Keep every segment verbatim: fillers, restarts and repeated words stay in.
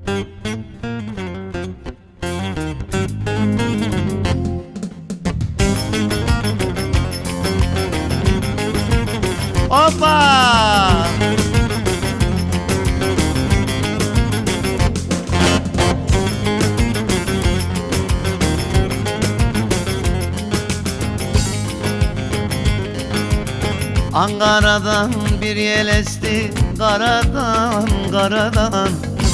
Hoppa! Ankara'dan bir yel esti, karadan karadan.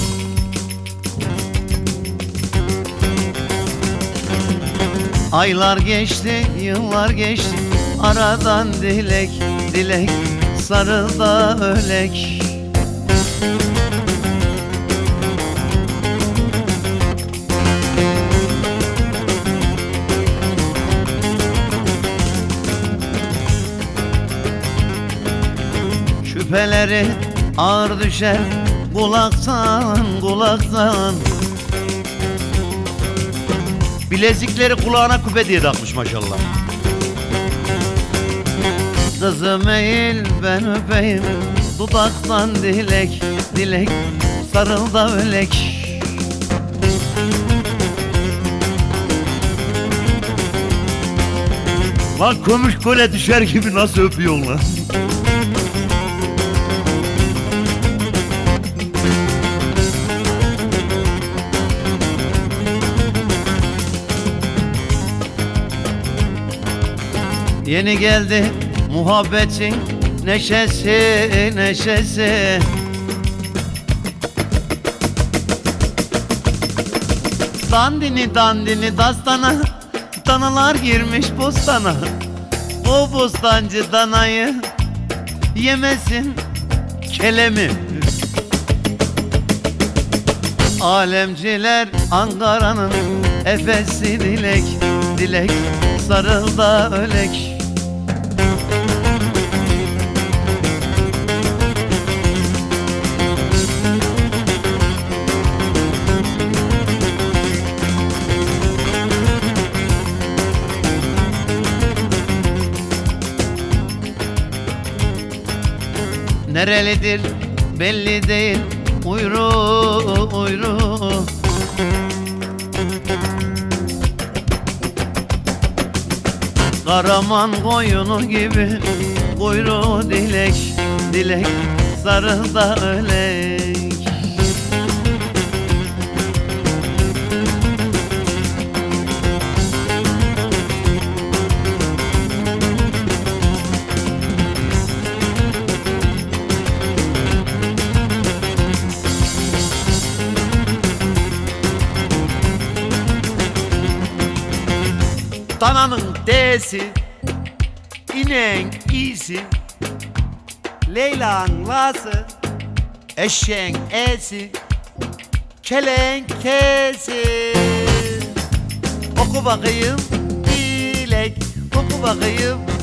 Aylar geçti, yıllar geçti, aradan dilek dilek, sarıl da ölek. Şüpheleri ağır düşer kulaktan kulaktan. Bilezikleri kulağına küpe diye takmış maşallah. Kızım eğil ben öpeyim, dudaktan dilek dilek, sarıl da ölek. Lan kömüş köle düşer gibi nasıl öpüyorsun lan? Yeni geldi muhabbetin neşesi neşesi. Dandini dandini dastana, danalar girmiş bostana. O bostancı danayı yemesin kelemi. Alemciler Ankara'nın efesi dilek dilek, sarıl da ölek. Nerelidir belli değil, uyru uyru. Karaman koyunu gibi kuyruğu dilek dilek, sarıl da ölek. Dananın D'si, ineğin İ'si, Leyla'nın La'sı, eşeğin E'si, keleğin K'si. Oku bakayım dilek, oku bakayım